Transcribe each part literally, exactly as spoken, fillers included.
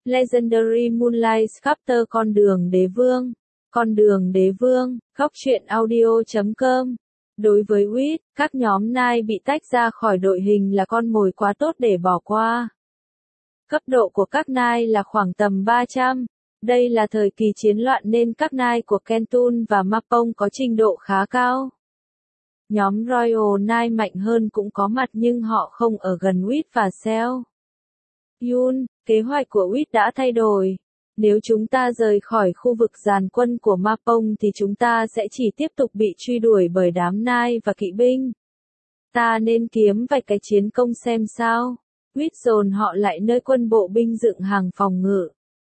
Legendary Moonlight Chapter Con đường đế vương. Con đường đế vương, góc truyện audio chấm com. Đối với Wit, các nhóm Nai bị tách ra khỏi đội hình là con mồi quá tốt để bỏ qua. Cấp độ của các Nai là khoảng tầm ba trăm. Đây là thời kỳ chiến loạn nên các Nai của Kentun và Mapong có trình độ khá cao. Nhóm Royal Nai mạnh hơn cũng có mặt nhưng họ không ở gần Wit và Seo Yun. Kế hoạch của Wit đã thay đổi. Nếu chúng ta rời khỏi khu vực dàn quân của Mapong thì chúng ta sẽ chỉ tiếp tục bị truy đuổi bởi đám Nai và kỵ binh. Ta nên kiếm vài cái chiến công xem sao. Wit dồn họ lại nơi quân bộ binh dựng hàng phòng ngự.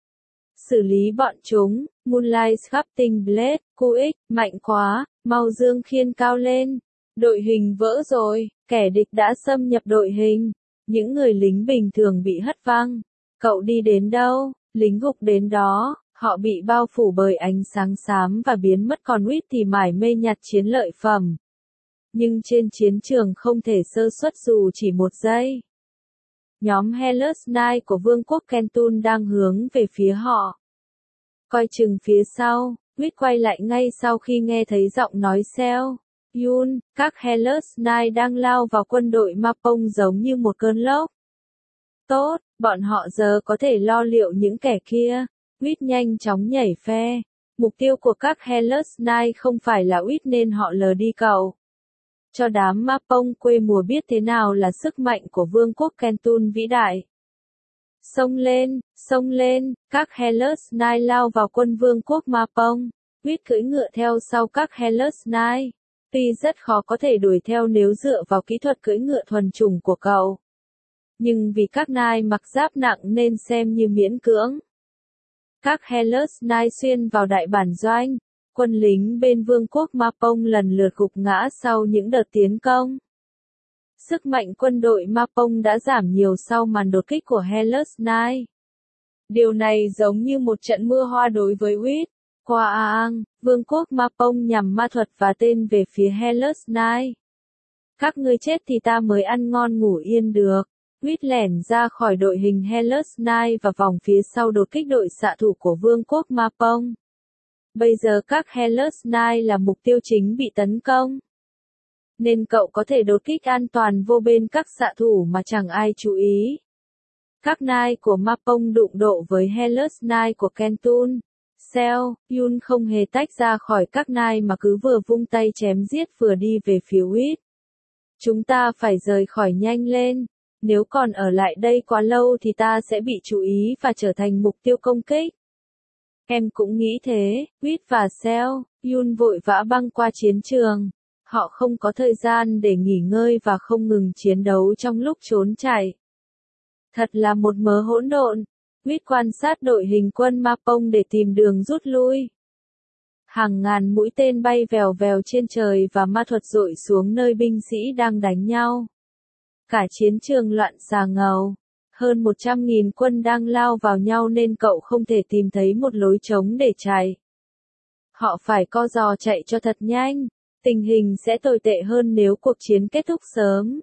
Xử lý bọn chúng. Moonlight Sculpting Blade, Q X, mạnh quá, mau dương khiên cao lên. Đội hình vỡ rồi, kẻ địch đã xâm nhập đội hình. Những người lính bình thường bị hất văng. Cậu đi đến đâu, lính gục đến đó, họ bị bao phủ bởi ánh sáng xám và biến mất, còn Wit thì mải mê nhặt chiến lợi phẩm. Nhưng trên chiến trường không thể sơ suất dù chỉ một giây. Nhóm Hellas Nai của Vương quốc Kentun đang hướng về phía họ. Coi chừng phía sau, Wit quay lại ngay sau khi nghe thấy giọng nói Seo Yun. Các Hellas Nai đang lao vào quân đội Mapong giống như một cơn lốc. Tốt, bọn họ giờ có thể lo liệu những kẻ kia. Wit nhanh chóng nhảy phe. Mục tiêu của các Hellas Nai không phải là Wit nên họ lờ đi cậu. Cho đám Mapong quê mùa biết thế nào là sức mạnh của Vương quốc Kentun vĩ đại. Xông lên, xông lên, các Hellas Nai lao vào quân Vương quốc Mapong. Wit cưỡi ngựa theo sau các Hellas Nai. Tuy rất khó có thể đuổi theo nếu dựa vào kỹ thuật cưỡi ngựa thuần chủng của cậu. Nhưng vì các Nai mặc giáp nặng nên xem như miễn cưỡng. Các Hellas Nai xuyên vào đại bản doanh. Quân lính bên Vương quốc Mapong lần lượt gục ngã sau những đợt tiến công. Sức mạnh quân đội Mapong đã giảm nhiều sau màn đột kích của Hellas Nai. Điều này giống như một trận mưa hoa đối với Wit. Qua Aang, Vương quốc Mapong nhằm ma thuật và tên về phía Hellas Nai. Các ngươi chết thì ta mới ăn ngon ngủ yên được. Wit lẻn ra khỏi đội hình Hellas Nai và vòng phía sau đột kích đội xạ thủ của Vương quốc Mapong. Bây giờ các Hellas Nai là mục tiêu chính bị tấn công. Nên cậu có thể đột kích an toàn vô bên các xạ thủ mà chẳng ai chú ý. Các Nai của Mapong đụng độ với Hellas Nai của Kentun. Seo Yun không hề tách ra khỏi các Nai mà cứ vừa vung tay chém giết vừa đi về phía Wit. Chúng ta phải rời khỏi nhanh lên. Nếu còn ở lại đây quá lâu thì ta sẽ bị chú ý và trở thành mục tiêu công kích. Em cũng nghĩ thế. Wit và Seo Yun vội vã băng qua chiến trường. Họ không có thời gian để nghỉ ngơi và không ngừng chiến đấu trong lúc trốn chạy. Thật là một mớ hỗn độn. Wit quan sát đội hình quân Mapong để tìm đường rút lui. Hàng ngàn mũi tên bay vèo vèo trên trời và ma thuật dội xuống nơi binh sĩ đang đánh nhau. Cả chiến trường loạn xà ngầu. Hơn một trăm nghìn quân đang lao vào nhau nên cậu không thể tìm thấy một lối trống để chạy. Họ phải co giò chạy cho thật nhanh. Tình hình sẽ tồi tệ hơn nếu cuộc chiến kết thúc sớm.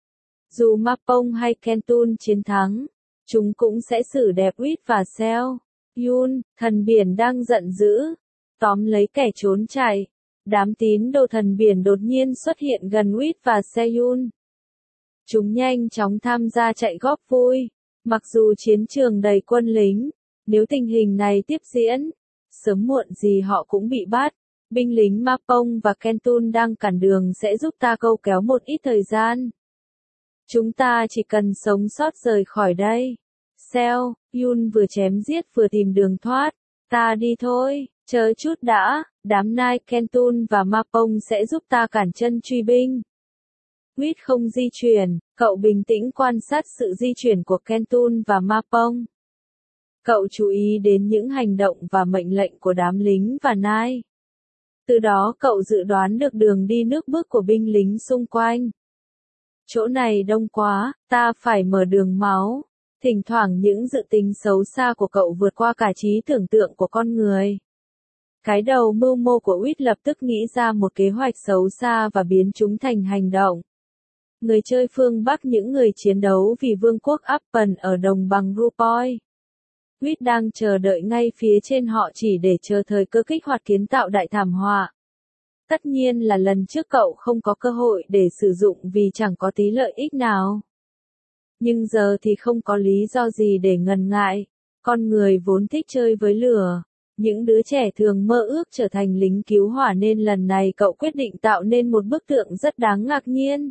Dù Mapong hay Kentun chiến thắng, chúng cũng sẽ xử đẹp Wit và Seo Yun. Thần biển đang giận dữ, tóm lấy kẻ trốn chạy. Đám tín đồ thần biển đột nhiên xuất hiện gần Wit và Seo Yun. Chúng nhanh chóng tham gia chạy góp vui. Mặc dù chiến trường đầy quân lính, nếu tình hình này tiếp diễn, sớm muộn gì họ cũng bị bắt. Binh lính Mapong và Kentun đang cản đường sẽ giúp ta câu kéo một ít thời gian. Chúng ta chỉ cần sống sót rời khỏi đây. Seo Yun vừa chém giết vừa tìm đường thoát. Ta đi thôi, chờ chút đã, đám Nai Kentun và Mapong sẽ giúp ta cản chân truy binh. Wit không di chuyển, cậu bình tĩnh quan sát sự di chuyển của Kentun và Mapong. Cậu chú ý đến những hành động và mệnh lệnh của đám lính và Nai. Từ đó cậu dự đoán được đường đi nước bước của binh lính xung quanh. Chỗ này đông quá, ta phải mở đường máu. Thỉnh thoảng những dự tính xấu xa của cậu vượt qua cả trí tưởng tượng của con người. Cái đầu mưu mô của Wit lập tức nghĩ ra một kế hoạch xấu xa và biến chúng thành hành động. Người chơi phương Bắc những người chiến đấu vì vương quốc Appen ở đồng bằng Rupoi. Quýt đang chờ đợi ngay phía trên họ chỉ để chờ thời cơ kích hoạt kiến tạo đại thảm họa. Tất nhiên là lần trước cậu không có cơ hội để sử dụng vì chẳng có tí lợi ích nào. Nhưng giờ thì không có lý do gì để ngần ngại. Con người vốn thích chơi với lửa. Những đứa trẻ thường mơ ước trở thành lính cứu hỏa nên lần này cậu quyết định tạo nên một bức tượng rất đáng ngạc nhiên.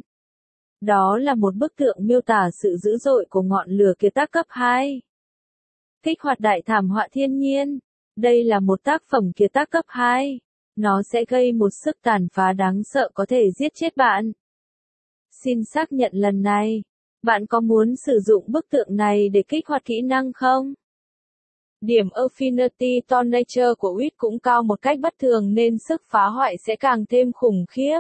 Đó là một bức tượng miêu tả sự dữ dội của ngọn lửa kiệt tác cấp hai. Kích hoạt đại thảm họa thiên nhiên. Đây là một tác phẩm kiệt tác cấp hai. Nó sẽ gây một sức tàn phá đáng sợ có thể giết chết bạn. Xin xác nhận lần này. Bạn có muốn sử dụng bức tượng này để kích hoạt kỹ năng không? Điểm Affinity Tornature của Wit cũng cao một cách bất thường nên sức phá hoại sẽ càng thêm khủng khiếp.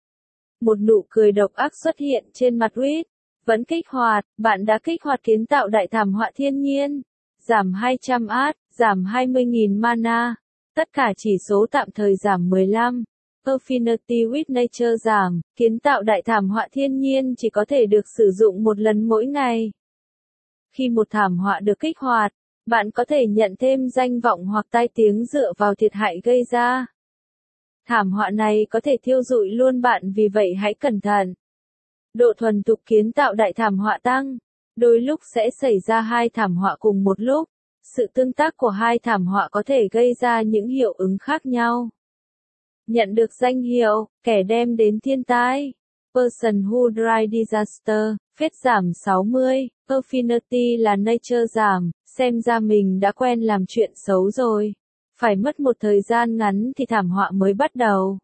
Một nụ cười độc ác xuất hiện trên mặt Wit. Vẫn kích hoạt, bạn đã kích hoạt kiến tạo đại thảm họa thiên nhiên. Giảm hai trăm A T, giảm hai mươi nghìn mana. Tất cả chỉ số tạm thời giảm mười lăm. Affinity with Nature giảm, kiến tạo đại thảm họa thiên nhiên chỉ có thể được sử dụng một lần mỗi ngày. Khi một thảm họa được kích hoạt, bạn có thể nhận thêm danh vọng hoặc tai tiếng dựa vào thiệt hại gây ra. Thảm họa này có thể thiêu rụi luôn bạn vì vậy hãy cẩn thận. Độ thuần thục kiến tạo đại thảm họa tăng. Đôi lúc sẽ xảy ra hai thảm họa cùng một lúc. Sự tương tác của hai thảm họa có thể gây ra những hiệu ứng khác nhau. Nhận được danh hiệu, kẻ đem đến thiên tai. Person who drive disaster, phết giảm sáu mươi, Affinity là Nature giảm, xem ra mình đã quen làm chuyện xấu rồi. Phải mất một thời gian ngắn thì thảm họa mới bắt đầu.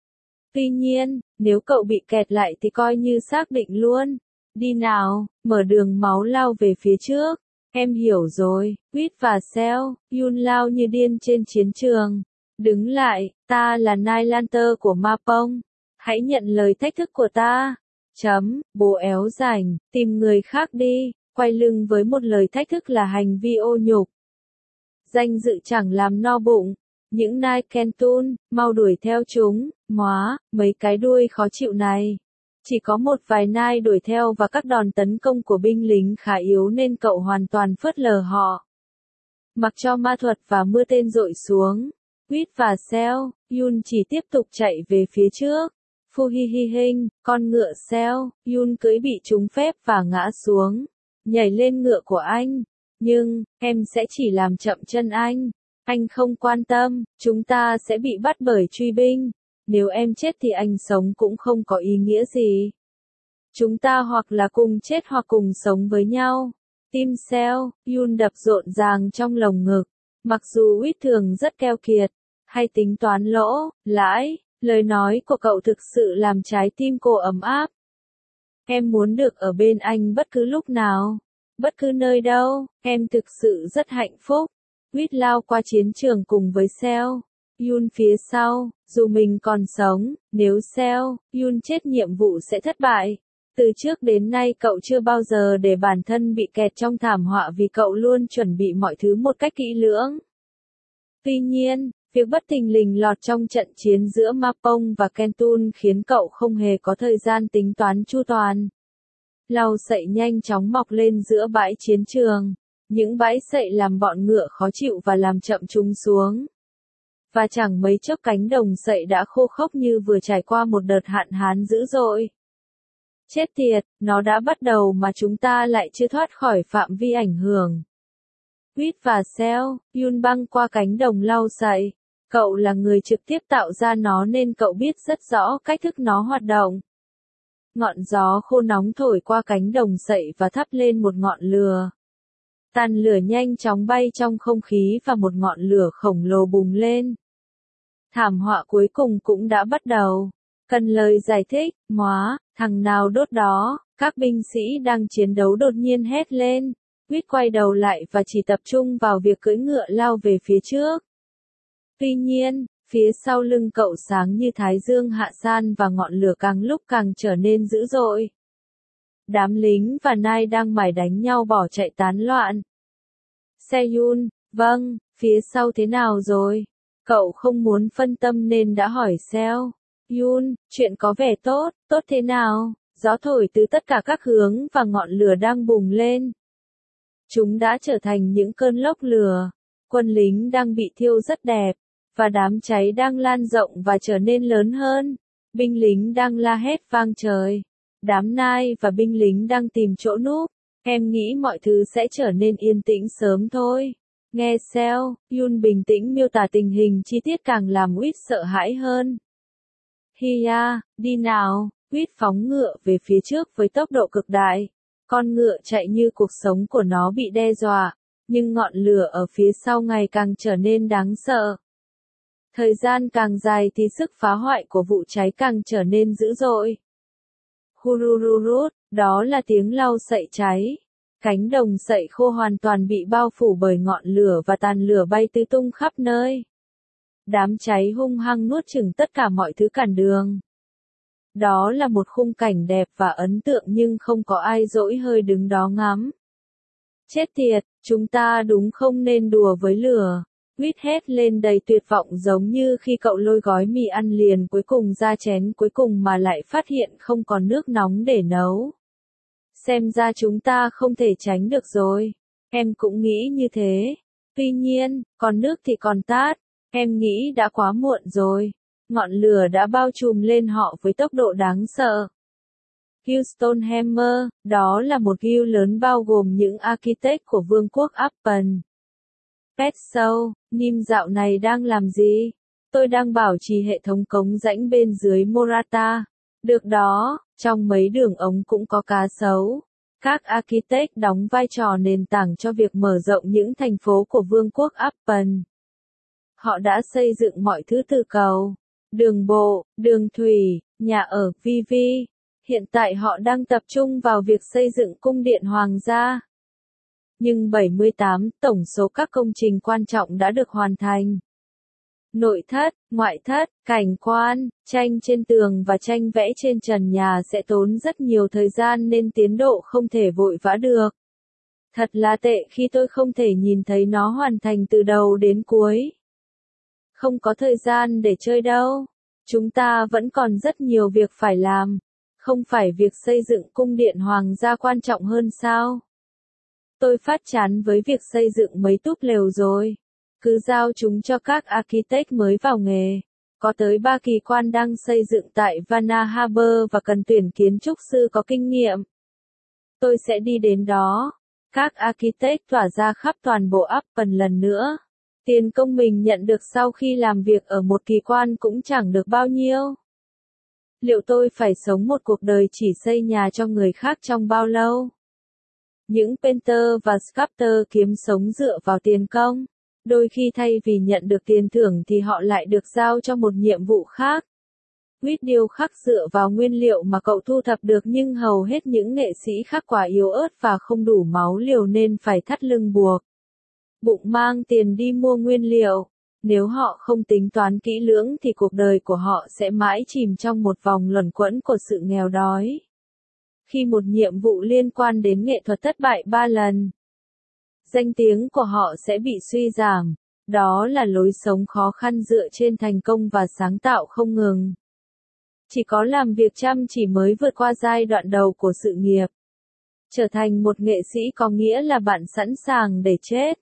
Tuy nhiên, nếu cậu bị kẹt lại thì coi như xác định luôn. Đi nào, mở đường máu lao về phía trước. Em hiểu rồi, Quýt và Cell, Yun lao như điên trên chiến trường. Đứng lại, ta là Nylander của Ma Pông. Hãy nhận lời thách thức của ta. Chấm, bố éo rảnh, tìm người khác đi. Quay lưng với một lời thách thức là hành vi ô nhục. Danh dự chẳng làm no bụng. Những Nai Kentun, mau đuổi theo chúng, móa, mấy cái đuôi khó chịu này. Chỉ có một vài nai đuổi theo và các đòn tấn công của binh lính khá yếu nên cậu hoàn toàn phớt lờ họ. Mặc cho ma thuật và mưa tên dội xuống, Quýt và Cell, Yun chỉ tiếp tục chạy về phía trước. Phu hi hi hinh, con ngựa Cell, Yun cưỡi bị trúng phép và ngã xuống. Nhảy lên ngựa của anh. Nhưng, em sẽ chỉ làm chậm chân anh. Anh không quan tâm, chúng ta sẽ bị bắt bởi truy binh. Nếu em chết thì anh sống cũng không có ý nghĩa gì. Chúng ta hoặc là cùng chết hoặc cùng sống với nhau. Tim Cell, Yun đập rộn ràng trong lồng ngực. Mặc dù Quýt thường rất keo kiệt, hay tính toán lỗ, lãi, lời nói của cậu thực sự làm trái tim cô ấm áp. Em muốn được ở bên anh bất cứ lúc nào, bất cứ nơi đâu, em thực sự rất hạnh phúc. Quýt lao qua chiến trường cùng với Cell. Yun phía sau, dù mình còn sống, nếu Cell, Yun chết nhiệm vụ sẽ thất bại. Từ trước đến nay cậu chưa bao giờ để bản thân bị kẹt trong thảm họa vì cậu luôn chuẩn bị mọi thứ một cách kỹ lưỡng. Tuy nhiên, việc bất thình lình lọt trong trận chiến giữa Ma Pông và Kentun khiến cậu không hề có thời gian tính toán chu toàn. Lau sậy nhanh chóng mọc lên giữa bãi chiến trường. Những bãi sậy làm bọn ngựa khó chịu và làm chậm chúng xuống. Và chẳng mấy chốc cánh đồng sậy đã khô khốc như vừa trải qua một đợt hạn hán dữ dội. Chết tiệt, nó đã bắt đầu mà chúng ta lại chưa thoát khỏi phạm vi ảnh hưởng. Quýt và Cell, Yun băng qua cánh đồng lau sậy. Cậu là người trực tiếp tạo ra nó nên cậu biết rất rõ cách thức nó hoạt động. Ngọn gió khô nóng thổi qua cánh đồng sậy và thắp lên một ngọn lửa. Tàn lửa nhanh chóng bay trong không khí và một ngọn lửa khổng lồ bùng lên. Thảm họa cuối cùng cũng đã bắt đầu. Cần lời giải thích, móa, thằng nào đốt đó, các binh sĩ đang chiến đấu đột nhiên hét lên. Quýt quay đầu lại và chỉ tập trung vào việc cưỡi ngựa lao về phía trước. Tuy nhiên, phía sau lưng cậu sáng như thái dương hạ san và ngọn lửa càng lúc càng trở nên dữ dội. Đám lính và nai đang mải đánh nhau bỏ chạy tán loạn. Seyun, vâng, phía sau thế nào rồi? Cậu không muốn phân tâm nên đã hỏi Cell. Yun, chuyện có vẻ tốt, tốt thế nào? Gió thổi từ tất cả các hướng và ngọn lửa đang bùng lên. Chúng đã trở thành những cơn lốc lửa. Quân lính đang bị thiêu rất đẹp, và đám cháy đang lan rộng và trở nên lớn hơn. Binh lính đang la hét vang trời. Đám nai và binh lính đang tìm chỗ núp. Em nghĩ mọi thứ sẽ trở nên yên tĩnh sớm thôi. Nghe Seo Yun bình tĩnh miêu tả tình hình chi tiết càng làm Wit sợ hãi hơn. Hiya, đi nào, Wit phóng ngựa về phía trước với tốc độ cực đại. Con ngựa chạy như cuộc sống của nó bị đe dọa, nhưng ngọn lửa ở phía sau ngày càng trở nên đáng sợ. Thời gian càng dài thì sức phá hoại của vụ cháy càng trở nên dữ dội. Hurururut, đó là tiếng lau sậy cháy. Cánh đồng sậy khô hoàn toàn bị bao phủ bởi ngọn lửa và tàn lửa bay tứ tung khắp nơi. Đám cháy hung hăng nuốt chửng tất cả mọi thứ cản đường. Đó là một khung cảnh đẹp và ấn tượng nhưng không có ai dỗi hơi đứng đó ngắm. Chết tiệt, chúng ta đúng không nên đùa với lửa. Wit hét lên đầy tuyệt vọng giống như khi cậu lôi gói mì ăn liền cuối cùng ra chén cuối cùng mà lại phát hiện không còn nước nóng để nấu. Xem ra chúng ta không thể tránh được rồi. Em cũng nghĩ như thế. Tuy nhiên, còn nước thì còn tát. Em nghĩ đã quá muộn rồi. Ngọn lửa đã bao trùm lên họ với tốc độ đáng sợ. Houston Hammer, đó là một guild lớn bao gồm những architect của vương quốc Appen. Pet Show, Nim dạo này đang làm gì? Tôi đang bảo trì hệ thống cống rãnh bên dưới Morata. Được đó, trong mấy đường ống cũng có cá sấu. Các architect đóng vai trò nền tảng cho việc mở rộng những thành phố của vương quốc Appen. Họ đã xây dựng mọi thứ từ cầu, đường bộ, đường thủy, nhà ở, vân vân. Hiện tại họ đang tập trung vào việc xây dựng cung điện hoàng gia. Nhưng bảy mươi tám tổng số các công trình quan trọng đã được hoàn thành. Nội thất, ngoại thất, cảnh quan, tranh trên tường và tranh vẽ trên trần nhà sẽ tốn rất nhiều thời gian nên tiến độ không thể vội vã được. Thật là tệ khi tôi không thể nhìn thấy nó hoàn thành từ đầu đến cuối. Không có thời gian để chơi đâu. Chúng ta vẫn còn rất nhiều việc phải làm. Không phải việc xây dựng cung điện hoàng gia quan trọng hơn sao? Tôi phát chán với việc xây dựng mấy túp lều rồi. Cứ giao chúng cho các architect mới vào nghề. Có tới ba kỳ quan đang xây dựng tại Vanna Harbor và cần tuyển kiến trúc sư có kinh nghiệm. Tôi sẽ đi đến đó. Các architect tỏa ra khắp toàn bộ Appen lần nữa. Tiền công mình nhận được sau khi làm việc ở một kỳ quan cũng chẳng được bao nhiêu. Liệu tôi phải sống một cuộc đời chỉ xây nhà cho người khác trong bao lâu? Những painter và sculptor kiếm sống dựa vào tiền công. Đôi khi thay vì nhận được tiền thưởng thì họ lại được giao cho một nhiệm vụ khác. Wit điêu khắc dựa vào nguyên liệu mà cậu thu thập được nhưng hầu hết những nghệ sĩ khắc quả yếu ớt và không đủ máu liều nên phải thắt lưng buộc. Bụng mang tiền đi mua nguyên liệu. Nếu họ không tính toán kỹ lưỡng thì cuộc đời của họ sẽ mãi chìm trong một vòng luẩn quẩn của sự nghèo đói. Khi một nhiệm vụ liên quan đến nghệ thuật thất bại ba lần, danh tiếng của họ sẽ bị suy giảm. Đó là lối sống khó khăn dựa trên thành công và sáng tạo không ngừng. Chỉ có làm việc chăm chỉ mới vượt qua giai đoạn đầu của sự nghiệp. Trở thành một nghệ sĩ có nghĩa là bạn sẵn sàng để chết.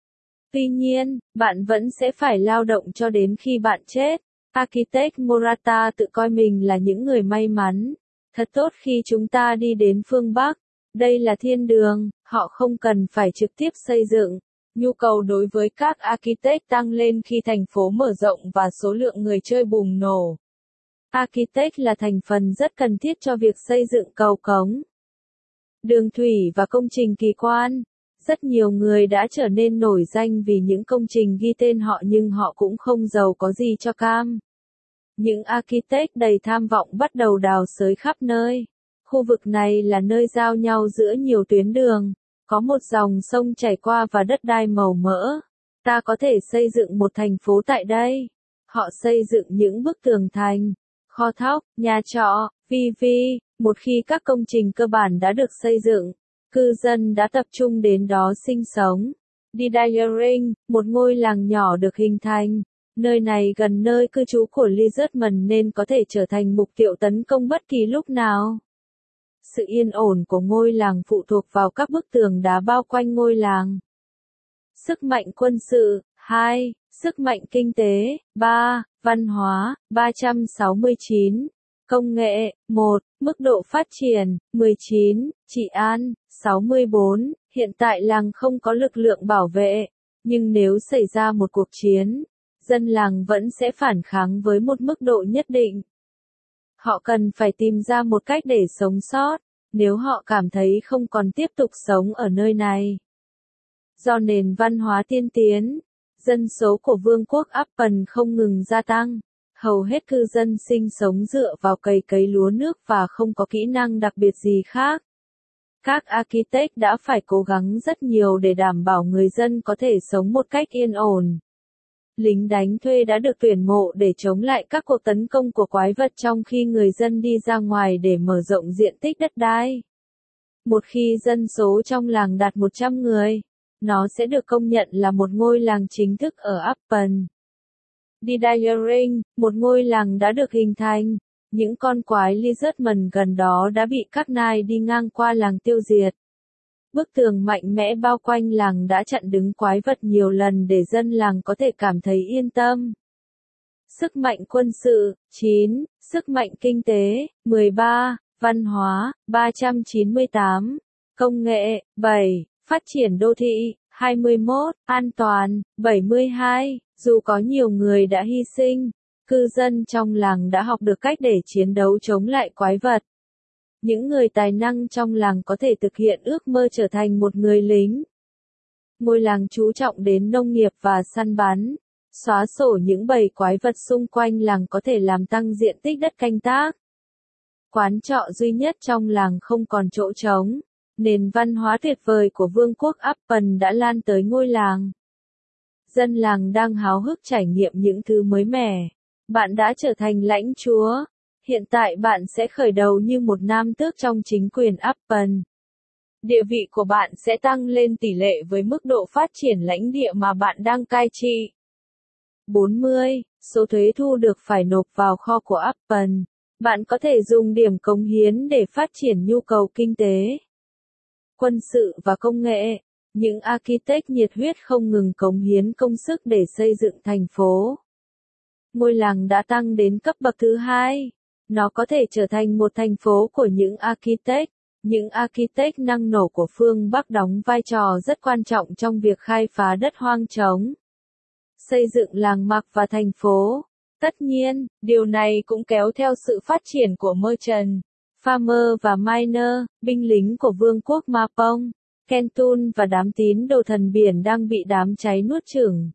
Tuy nhiên, bạn vẫn sẽ phải lao động cho đến khi bạn chết. Architect Morata tự coi mình là những người may mắn. Thật tốt khi chúng ta đi đến phương Bắc. Đây là thiên đường, họ không cần phải trực tiếp xây dựng. Nhu cầu đối với các architect tăng lên khi thành phố mở rộng và số lượng người chơi bùng nổ. Architect là thành phần rất cần thiết cho việc xây dựng cầu cống, đường thủy và công trình kỳ quan. Rất nhiều người đã trở nên nổi danh vì những công trình ghi tên họ nhưng họ cũng không giàu có gì cho cam. Những architect đầy tham vọng bắt đầu đào xới khắp nơi. Khu vực này là nơi giao nhau giữa nhiều tuyến đường. Có một dòng sông chảy qua và đất đai màu mỡ. Ta có thể xây dựng một thành phố tại đây. Họ xây dựng những bức tường thành, kho thóc, nhà trọ, vân vân. Một khi các công trình cơ bản đã được xây dựng, cư dân đã tập trung đến đó sinh sống. Didiering, một ngôi làng nhỏ được hình thành. Nơi này gần nơi cư trú của Lizardman nên có thể trở thành mục tiêu tấn công bất kỳ lúc nào. Sự yên ổn của ngôi làng phụ thuộc vào các bức tường đá bao quanh ngôi làng. Sức mạnh quân sự, hai. Sức mạnh kinh tế, ba. Văn hóa, ba trăm sáu mươi chín. Công nghệ, một. Mức độ phát triển, mười chín. Trị an, sáu mươi bốn. Hiện tại làng không có lực lượng bảo vệ, nhưng nếu xảy ra một cuộc chiến, dân làng vẫn sẽ phản kháng với một mức độ nhất định. Họ cần phải tìm ra một cách để sống sót, nếu họ cảm thấy không còn tiếp tục sống ở nơi này. Do nền văn hóa tiên tiến, dân số của vương quốc Appen không ngừng gia tăng. Hầu hết cư dân sinh sống dựa vào cày cấy lúa nước và không có kỹ năng đặc biệt gì khác. Các architect đã phải cố gắng rất nhiều để đảm bảo người dân có thể sống một cách yên ổn. Lính đánh thuê đã được tuyển mộ để chống lại các cuộc tấn công của quái vật trong khi người dân đi ra ngoài để mở rộng diện tích đất đai. Một khi dân số trong làng đạt một trăm người, nó sẽ được công nhận là một ngôi làng chính thức ở Appen. Didaring, một ngôi làng đã được hình thành. Những con quái lizardman gần đó đã bị các nai đi ngang qua làng tiêu diệt. Bức tường mạnh mẽ bao quanh làng đã chặn đứng quái vật nhiều lần để dân làng có thể cảm thấy yên tâm. Sức mạnh quân sự, chín. Sức mạnh kinh tế, mười ba. Văn hóa, ba trăm chín mươi tám. Công nghệ, bảy. Phát triển đô thị, hai mươi mốt. An toàn, bảy mươi hai. Dù có nhiều người đã hy sinh, cư dân trong làng đã học được cách để chiến đấu chống lại quái vật. Những người tài năng trong làng có thể thực hiện ước mơ trở thành một người lính. Ngôi làng chú trọng đến nông nghiệp và săn bắn. Xóa sổ những bầy quái vật xung quanh làng có thể làm tăng diện tích đất canh tác. Quán trọ duy nhất trong làng không còn chỗ trống. Nền văn hóa tuyệt vời của vương quốc Appen đã lan tới ngôi làng. Dân làng đang háo hức trải nghiệm những thứ mới mẻ. Bạn đã trở thành lãnh chúa. Hiện tại bạn sẽ khởi đầu như một nam tước trong chính quyền Appen. Địa vị của bạn sẽ tăng lên tỷ lệ với mức độ phát triển lãnh địa mà bạn đang cai trị. bốn mươi. Số thuế thu được phải nộp vào kho của Appen. Bạn có thể dùng điểm cống hiến để phát triển nhu cầu kinh tế, quân sự và công nghệ. Những architect nhiệt huyết không ngừng cống hiến công sức để xây dựng thành phố. Ngôi làng đã tăng đến cấp bậc thứ hai. Nó có thể trở thành một thành phố của những architect. Những architect năng nổ của phương Bắc đóng vai trò rất quan trọng trong việc khai phá đất hoang trống, xây dựng làng mạc và thành phố. Tất nhiên, điều này cũng kéo theo sự phát triển của merchant, farmer và miner, binh lính của vương quốc Mapong, Kentun và đám tín đồ thần biển đang bị đám cháy nuốt chửng.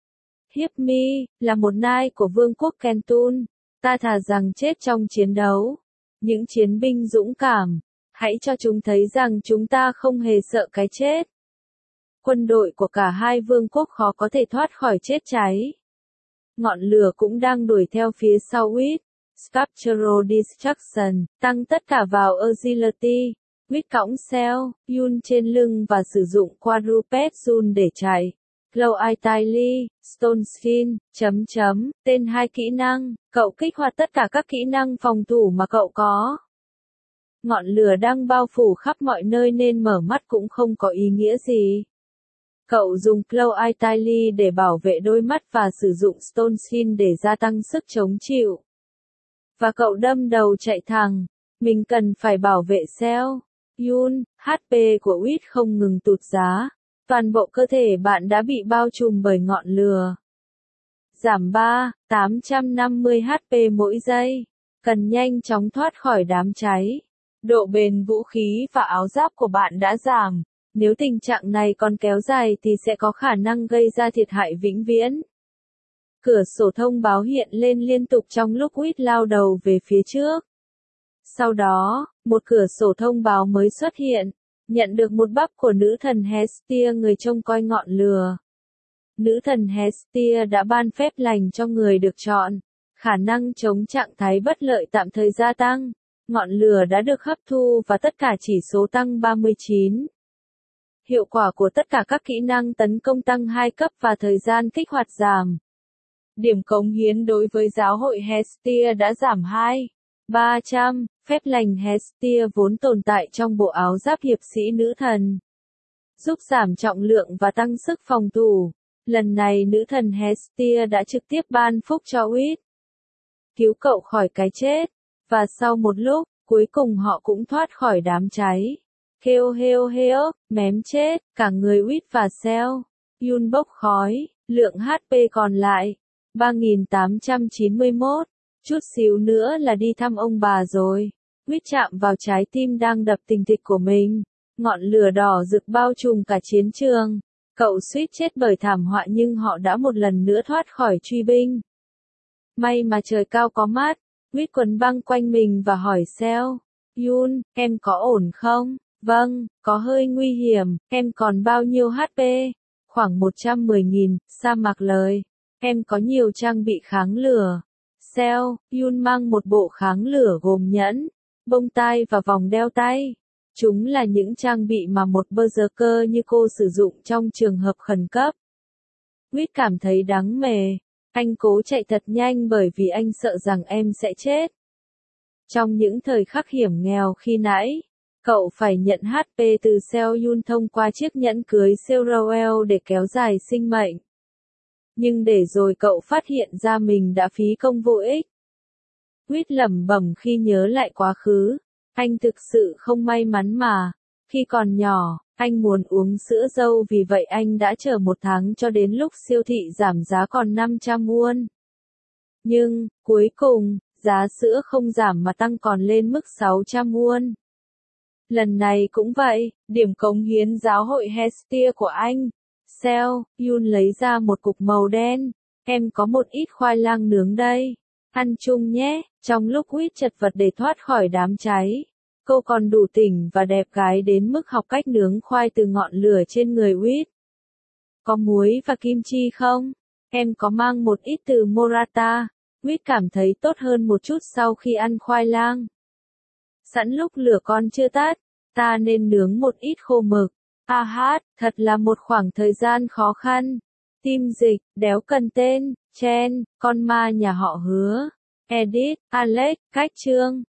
Hippmi, là một nai của vương quốc Kentun. Ta thà rằng chết trong chiến đấu. Những chiến binh dũng cảm, hãy cho chúng thấy rằng chúng ta không hề sợ cái chết. Quân đội của cả hai vương quốc khó có thể thoát khỏi chết cháy. Ngọn lửa cũng đang đuổi theo phía sau Wit. Sculptural Destruction, tăng tất cả vào Agility. Wit cõng Cell, Yun trên lưng và sử dụng Quadruped Zone để chạy. Glow Italy, Stone Skin, chấm chấm, tên hai kỹ năng, cậu kích hoạt tất cả các kỹ năng phòng thủ mà cậu có. Ngọn lửa đang bao phủ khắp mọi nơi nên mở mắt cũng không có ý nghĩa gì. Cậu dùng Glow Italy để bảo vệ đôi mắt và sử dụng Stone Skin để gia tăng sức chống chịu. Và cậu đâm đầu chạy thẳng. Mình cần phải bảo vệ Cell. Yun, hát pê của Wit không ngừng tụt giá. Toàn bộ cơ thể bạn đã bị bao trùm bởi ngọn lửa. Giảm ba, tám trăm năm mươi hát pê mỗi giây. Cần nhanh chóng thoát khỏi đám cháy. Độ bền vũ khí và áo giáp của bạn đã giảm. Nếu tình trạng này còn kéo dài thì sẽ có khả năng gây ra thiệt hại vĩnh viễn. Cửa sổ thông báo hiện lên liên tục trong lúc Wit lao đầu về phía trước. Sau đó, một cửa sổ thông báo mới xuất hiện. Nhận được một bắp của nữ thần Hestia, người trông coi ngọn lửa. Nữ thần Hestia đã ban phép lành cho người được chọn. Khả năng chống trạng thái bất lợi tạm thời gia tăng. Ngọn lửa đã được hấp thu và tất cả chỉ số tăng ba mươi chín. Hiệu quả của tất cả các kỹ năng tấn công tăng hai cấp và thời gian kích hoạt giảm. Điểm cống hiến đối với giáo hội Hestia đã giảm hai. ba trăm. Phép lành Hestia vốn tồn tại trong bộ áo giáp hiệp sĩ nữ thần, giúp giảm trọng lượng và tăng sức phòng thủ. Lần này nữ thần Hestia đã trực tiếp ban phúc cho Witt, cứu cậu khỏi cái chết, và sau một lúc, cuối cùng họ cũng thoát khỏi đám cháy. Heo heo heo, mém chết, cả người Witt và Seo Yun bốc khói, lượng hát pê còn lại, ba nghìn tám trăm chín mươi mốt, chút xíu nữa là đi thăm ông bà rồi. Witt chạm vào trái tim đang đập thình thịch của mình, ngọn lửa đỏ rực bao trùm cả chiến trường. Cậu suýt chết bởi thảm họa nhưng họ đã một lần nữa thoát khỏi truy binh. May mà trời cao có mắt, Witt quấn băng quanh mình và hỏi Seo Yun, em có ổn không? Vâng, có hơi nguy hiểm, em còn bao nhiêu hát pê? Khoảng một trăm mười nghìn, sa mạc lời. Em có nhiều trang bị kháng lửa. Seo Yun mang một bộ kháng lửa gồm nhẫn, bông tai và vòng đeo tay. Chúng là những trang bị mà một berserker như cô sử dụng trong trường hợp khẩn cấp. Witt cảm thấy đắng mề. Anh cố chạy thật nhanh bởi vì anh sợ rằng em sẽ chết. Trong những thời khắc hiểm nghèo khi nãy, cậu phải nhận hát pê từ Seo Yun thông qua chiếc nhẫn cưới Zeroel để kéo dài sinh mệnh. Nhưng để rồi cậu phát hiện ra mình đã phí công vô ích. Witt lẩm bẩm khi nhớ lại quá khứ. Anh thực sự không may mắn mà. Khi còn nhỏ, anh muốn uống sữa dâu vì vậy anh đã chờ một tháng cho đến lúc siêu thị giảm giá còn năm trăm won. Nhưng, cuối cùng, giá sữa không giảm mà tăng còn lên mức sáu trăm won. Lần này cũng vậy, điểm cống hiến giáo hội Hestia của anh. Seo Yun lấy ra một cục màu đen. Em có một ít khoai lang nướng đây. Ăn chung nhé. Trong lúc Witt chật vật để thoát khỏi đám cháy, cô còn đủ tỉnh và đẹp gái đến mức học cách nướng khoai từ ngọn lửa trên người Witt. Có muối và kim chi không? Em có mang một ít từ Morata. Witt cảm thấy tốt hơn một chút sau khi ăn khoai lang. Sẵn lúc lửa còn chưa tắt, ta nên nướng một ít khô mực. A hát, thật là một khoảng thời gian khó khăn. Tim dịch, đéo cần tên, Chen, con ma nhà họ Hứa. Edit, Alex, cách chương.